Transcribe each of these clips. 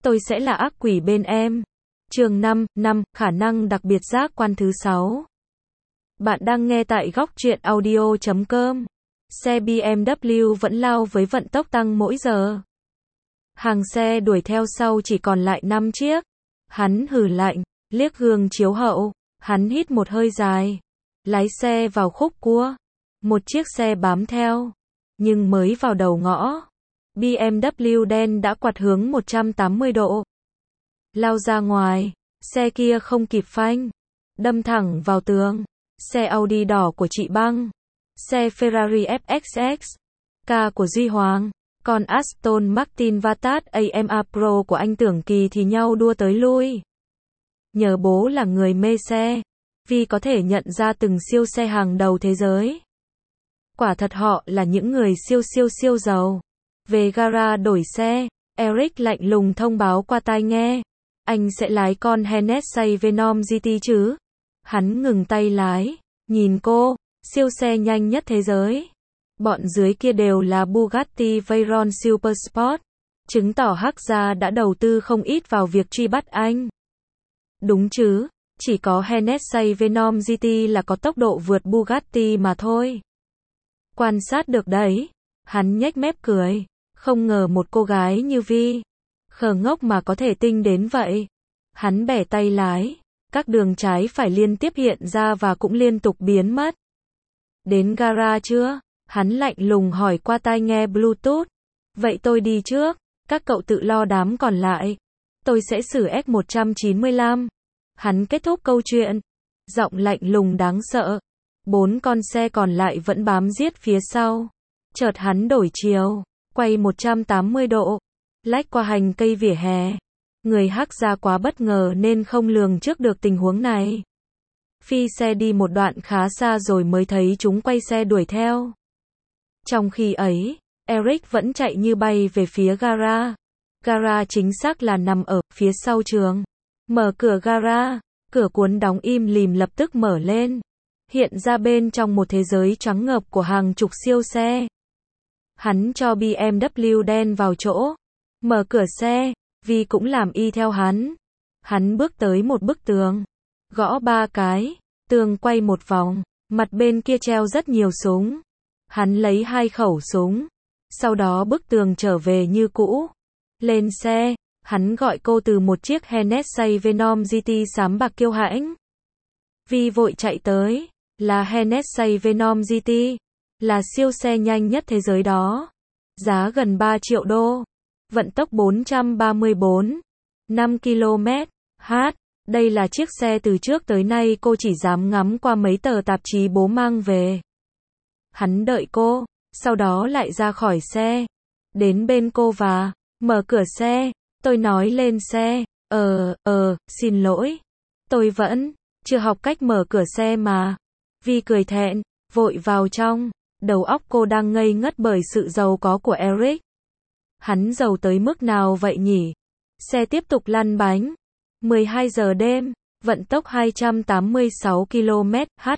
tôi sẽ là ác quỷ bên em. Chương 5, khả năng đặc biệt giác quan thứ 6. Bạn đang nghe tại góc truyện audio.com. Xe BMW vẫn lao với vận tốc tăng mỗi giờ. Hàng xe đuổi theo sau chỉ còn lại 5 chiếc. Hắn hừ lạnh, liếc gương chiếu hậu, hắn hít một hơi dài, lái xe vào khúc cua. Một chiếc xe bám theo, nhưng mới vào đầu ngõ, BMW đen đã quặt hướng 180 độ. Lao ra ngoài, xe kia không kịp phanh, đâm thẳng vào tường. Xe Audi đỏ của chị Băng, xe Ferrari FXX, K của Duy Hoàng, còn Aston Martin Vantage AMA Pro của anh Tưởng Kỳ thì nhau đua tới lui. Nhờ bố là người mê xe, Vi có thể nhận ra từng siêu xe hàng đầu thế giới. Quả thật họ là những người siêu giàu. Về gara đổi xe, Eric lạnh lùng thông báo qua tai nghe. Anh sẽ lái con Hennessy Venom GT chứ? Hắn ngừng tay lái, nhìn cô, siêu xe nhanh nhất thế giới. Bọn dưới kia đều là Bugatti Veyron Supersport, chứng tỏ Hắc gia đã đầu tư không ít vào việc truy bắt anh. Đúng chứ, chỉ có Hennessy Venom GT là có tốc độ vượt Bugatti mà thôi. Quan sát được đấy, hắn nhếch mép cười, không ngờ một cô gái như Vi, khờ ngốc mà có thể tinh đến vậy. Hắn bẻ tay lái, các đường trái phải liên tiếp hiện ra và cũng liên tục biến mất. Đến gara chưa? Hắn lạnh lùng hỏi qua tai nghe Bluetooth. Vậy tôi đi trước, các cậu tự lo đám còn lại. Tôi sẽ xử S195. Hắn kết thúc câu chuyện, giọng lạnh lùng đáng sợ. 4 con xe còn lại vẫn bám giết phía sau. Chợt hắn đổi chiều, quay 180 độ, lách qua hành cây vỉa hè. Người Hắc gia quá bất ngờ nên không lường trước được tình huống này. Phi xe đi một đoạn khá xa rồi mới thấy chúng quay xe đuổi theo. Trong khi ấy, Eric vẫn chạy như bay về phía gara. Gara chính xác là nằm ở phía sau trường. Mở cửa gara, cửa cuốn đóng im lìm lập tức mở lên. Hiện ra bên trong một thế giới choáng ngợp của hàng chục siêu xe. Hắn cho BMW đen vào chỗ, mở cửa xe, Vi cũng làm y theo hắn. Hắn bước tới một bức tường, gõ 3 cái, tường quay một vòng, mặt bên kia treo rất nhiều súng. Hắn lấy 2 khẩu súng, sau đó bức tường trở về như cũ. Lên xe, hắn gọi cô từ một chiếc Hennessy Venom GT xám bạc kiêu hãnh. Vi vội chạy tới, là Hennessy Venom GT, là siêu xe nhanh nhất thế giới đó. Giá gần 3 triệu đô, vận tốc 434, 5 km/h. Đây là chiếc xe từ trước tới nay cô chỉ dám ngắm qua mấy tờ tạp chí bố mang về. Hắn đợi cô, sau đó lại ra khỏi xe, đến bên cô và mở cửa xe. Tôi nói lên xe, xin lỗi, tôi vẫn chưa học cách mở cửa xe mà. Vi cười thẹn, vội vào trong, đầu óc cô đang ngây ngất bởi sự giàu có của Eric. Hắn giàu tới mức nào vậy nhỉ? Xe tiếp tục lăn bánh. 12 giờ đêm, vận tốc 286 km/h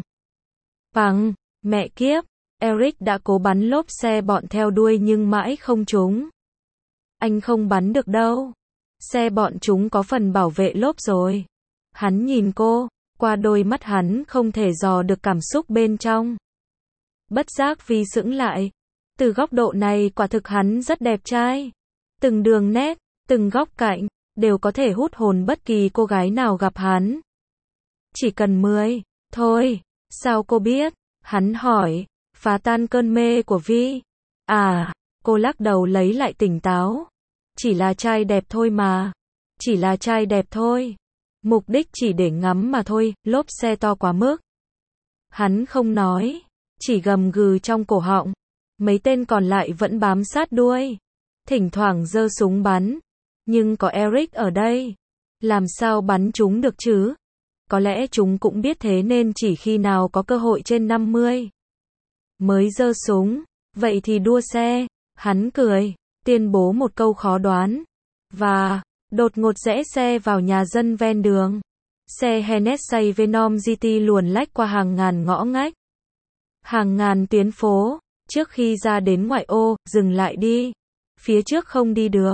bằng, mẹ kiếp, Eric đã cố bắn lốp xe bọn theo đuôi nhưng mãi không trúng. Anh không bắn được đâu. Xe bọn chúng có phần bảo vệ lốp rồi. Hắn nhìn cô, qua đôi mắt hắn không thể dò được cảm xúc bên trong. Bất giác Vi sững lại. Từ góc độ này quả thực hắn rất đẹp trai. Từng đường nét, từng góc cạnh, đều có thể hút hồn bất kỳ cô gái nào gặp hắn. Chỉ cần 10, thôi, sao cô biết? Hắn hỏi, phá tan cơn mê của Vi. Cô lắc đầu lấy lại tỉnh táo. Chỉ là trai đẹp thôi mà. Chỉ là trai đẹp thôi. Mục đích chỉ để ngắm mà thôi, lốp xe to quá mức. Hắn không nói, chỉ gầm gừ trong cổ họng. Mấy tên còn lại vẫn bám sát đuôi, thỉnh thoảng giơ súng bắn. Nhưng có Eric ở đây, làm sao bắn chúng được chứ? Có lẽ chúng cũng biết thế nên chỉ khi nào có cơ hội trên 50 mới giơ súng. Vậy thì đua xe. Hắn cười, tuyên bố một câu khó đoán, và đột ngột rẽ xe vào nhà dân ven đường. Xe Hennessy Venom GT luồn lách qua hàng ngàn ngõ ngách, hàng ngàn tuyến phố. Trước khi ra đến ngoại ô, dừng lại đi. Phía trước không đi được.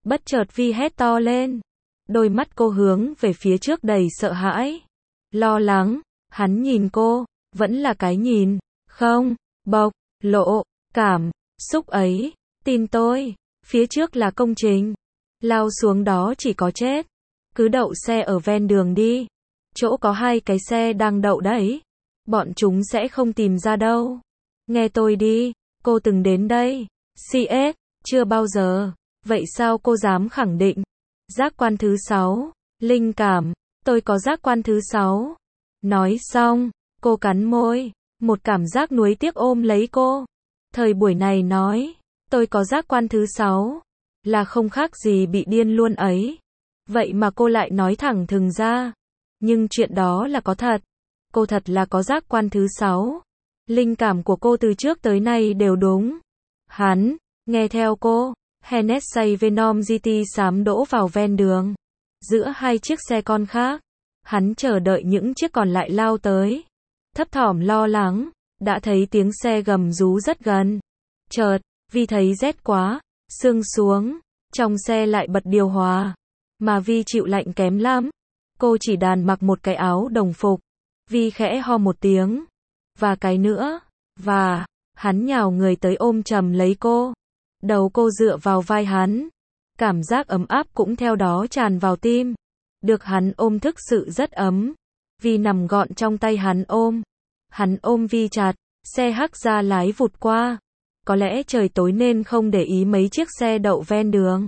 Bất chợt Vi hét to lên. Đôi mắt cô hướng về phía trước đầy sợ hãi, lo lắng. Hắn nhìn cô, vẫn là cái nhìn, không, bộc, lộ, cảm xúc ấy. Tin tôi, phía trước là công trình. Lao xuống đó chỉ có chết. Cứ đậu xe ở ven đường đi. Chỗ có 2 cái xe đang đậu đấy. Bọn chúng sẽ không tìm ra đâu. Nghe tôi đi, cô từng đến đây. CS, chưa bao giờ. Vậy sao cô dám khẳng định? Giác quan thứ 6, linh cảm, tôi có giác quan thứ 6. Nói xong, cô cắn môi, một cảm giác nuối tiếc ôm lấy cô. Thời buổi này nói, tôi có giác quan thứ 6, là không khác gì bị điên luôn ấy. Vậy mà cô lại nói thẳng thừng ra. Nhưng chuyện đó là có thật. Cô thật là có giác quan thứ 6. Linh cảm của cô từ trước tới nay đều đúng. Hắn, nghe theo cô. Hennessy Venom GT xám đỗ vào ven đường. Giữa 2 chiếc xe con khác. Hắn chờ đợi những chiếc còn lại lao tới. Thấp thỏm lo lắng. Đã thấy tiếng xe gầm rú rất gần. Chợt, Vi thấy rét quá. Sương xuống. Trong xe lại bật điều hòa. Mà Vi chịu lạnh kém lắm. Cô chỉ đàn mặc một cái áo đồng phục. Vi khẽ ho một tiếng. Và cái nữa. Và, hắn nhào người tới ôm chầm lấy cô. Đầu cô dựa vào vai hắn. Cảm giác ấm áp cũng theo đó tràn vào tim. Được hắn ôm thực sự rất ấm. Vi nằm gọn trong tay hắn ôm. Hắn ôm Vi chặt. Xe hắc ra lái vụt qua. Có lẽ trời tối nên không để ý mấy chiếc xe đậu ven đường.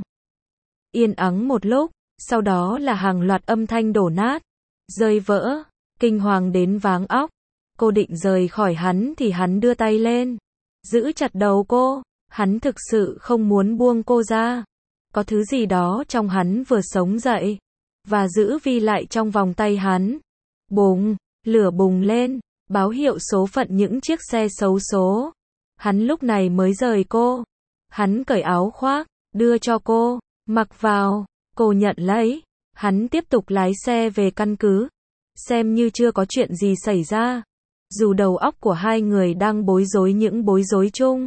Yên ắng một lúc. Sau đó là hàng loạt âm thanh đổ nát. Rơi vỡ. Kinh hoàng đến váng óc. Cô định rời khỏi hắn thì hắn đưa tay lên. Giữ chặt đầu cô. Hắn thực sự không muốn buông cô ra. Có thứ gì đó trong hắn vừa sống dậy. Và giữ Vi lại trong vòng tay hắn. Bùng, lửa bùng lên. Báo hiệu số phận những chiếc xe xấu số. Hắn lúc này mới rời cô. Hắn cởi áo khoác, đưa cho cô. Mặc vào, cô nhận lấy. Hắn tiếp tục lái xe về căn cứ. Xem như chưa có chuyện gì xảy ra. Dù đầu óc của hai người đang bối rối những bối rối chung.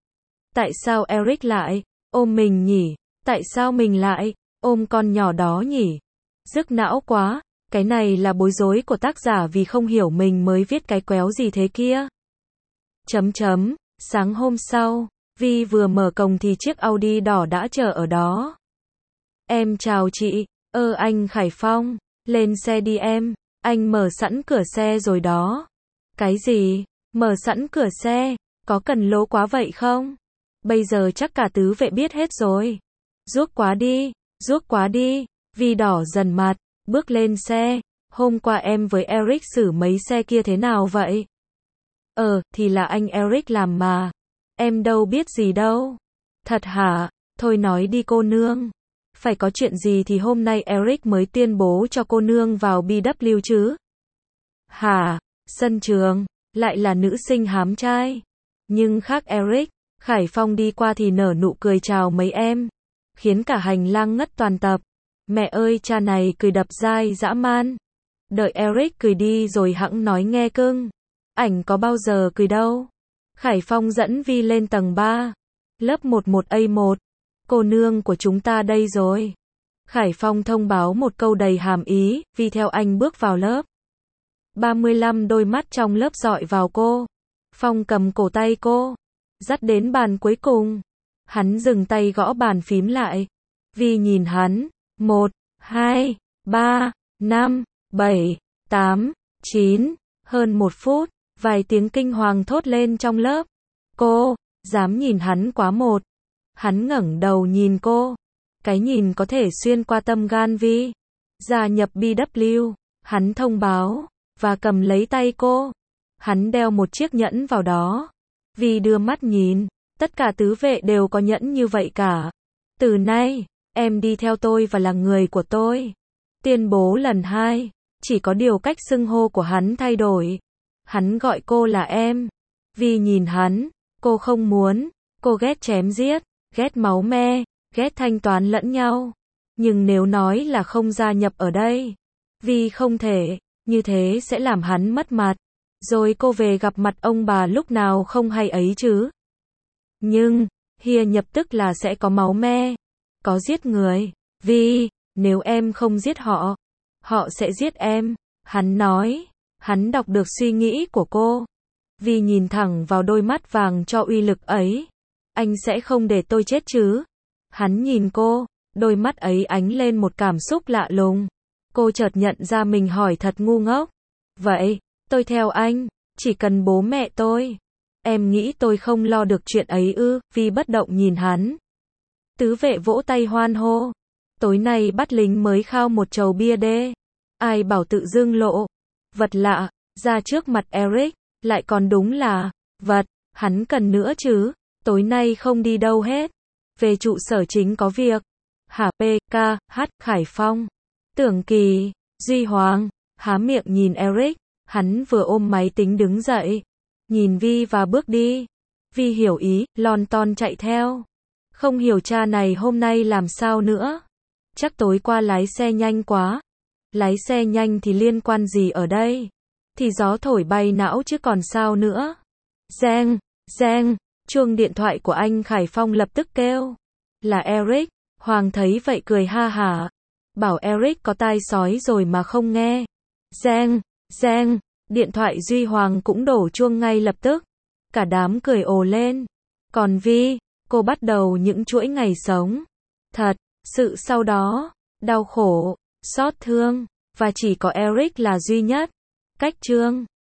Tại sao Eric lại ôm mình nhỉ? Tại sao mình lại ôm con nhỏ đó nhỉ? Rức não quá, cái này là bối rối của tác giả vì không hiểu mình mới viết cái quéo gì thế kia. Sáng hôm sau, Vi vừa mở cổng thì chiếc Audi đỏ đã chờ ở đó. Em chào chị, anh Khải Phong, lên xe đi em, anh mở sẵn cửa xe rồi đó. Cái gì? Mở sẵn cửa xe, có cần lố quá vậy không? Bây giờ chắc cả tứ vệ biết hết rồi. Ruốc quá đi, Vi đỏ dần mặt, bước lên xe. Hôm qua em với Eric xử mấy xe kia thế nào vậy? Thì là anh Eric làm mà. Em đâu biết gì đâu. Thật hả? Thôi nói đi cô nương. Phải có chuyện gì thì hôm nay Eric mới tuyên bố cho cô nương vào BW chứ? Hả? Sân trường, lại là nữ sinh hám trai. Nhưng khác Eric, Khải Phong đi qua thì nở nụ cười chào mấy em. Khiến cả hành lang ngất toàn tập. Mẹ ơi cha này cười đập dai dã man. Đợi Eric cười đi rồi hẵng nói nghe cưng. Ảnh có bao giờ cười đâu. Khải Phong dẫn Vi lên tầng 3. Lớp 11A1. Cô nương của chúng ta đây rồi. Khải Phong thông báo một câu đầy hàm ý, Vi theo anh bước vào lớp. 35 đôi mắt trong lớp dọi vào cô. Phong cầm cổ tay cô. Dắt đến bàn cuối cùng. Hắn dừng tay gõ bàn phím lại. Vi nhìn hắn. 1, 2, 3, 5, 7, 8, 9. Hơn 1 phút. Vài tiếng kinh hoàng thốt lên trong lớp. Cô, dám nhìn hắn quá một. Hắn ngẩng đầu nhìn cô. Cái nhìn có thể xuyên qua tâm gan Vi. Gia nhập BW. Hắn thông báo. Và cầm lấy tay cô. Hắn đeo một chiếc nhẫn vào đó. Vi đưa mắt nhìn. Tất cả tứ vệ đều có nhẫn như vậy cả. Từ nay, em đi theo tôi và là người của tôi. Tuyên bố lần 2. Chỉ có điều cách xưng hô của hắn thay đổi. Hắn gọi cô là em. Vi nhìn hắn. Cô không muốn. Cô ghét chém giết. Ghét máu me. Ghét thanh toán lẫn nhau. Nhưng nếu nói là không gia nhập ở đây. Vi không thể. Như thế sẽ làm hắn mất mặt. Rồi cô về gặp mặt ông bà lúc nào không hay ấy chứ. Nhưng, nhập tức là sẽ có máu me. có giết người. Vi, nếu em không giết họ, họ sẽ giết em. Hắn nói. Hắn đọc được suy nghĩ của cô. Vi nhìn thẳng vào đôi mắt vàng cho uy lực ấy. Anh sẽ không để tôi chết chứ? Hắn nhìn cô, đôi mắt ấy ánh lên một cảm xúc lạ lùng. Cô chợt nhận ra mình hỏi thật ngu ngốc. Vậy, tôi theo anh, chỉ cần bố mẹ tôi. Em nghĩ tôi không lo được chuyện ấy ư? Vi bất động nhìn hắn. Tứ vệ vỗ tay hoan hô. Tối nay bắt lính mới khao một chầu bia đê. Ai bảo tự dưng lộ. Vật lạ, ra trước mặt Eric, lại còn đúng là, vật, hắn cần nữa chứ. Tối nay không đi đâu hết. Về trụ sở chính có việc. Hả PK, Khải Phong. Tưởng Kỳ, Duy Hoàng, há miệng nhìn Eric. Hắn vừa ôm máy tính đứng dậy. Nhìn Vi và bước đi. Vi hiểu ý, lon ton chạy theo. Không hiểu cha này hôm nay làm sao nữa. Chắc tối qua lái xe nhanh quá. Lái xe nhanh thì liên quan gì ở đây? Thì gió thổi bay não chứ còn sao nữa. Reng, reng, chuông điện thoại của anh Khải Phong lập tức kêu. Là Eric. Hoàng thấy vậy cười ha hả. Bảo Eric có tai sói rồi mà không nghe. Reng, reng, điện thoại Duy Hoàng cũng đổ chuông ngay lập tức. Cả đám cười ồ lên. Còn Vi, cô bắt đầu những chuỗi ngày sống. Thật, sự sau đó, đau khổ, xót thương, và chỉ có Eric là duy nhất. Cách chương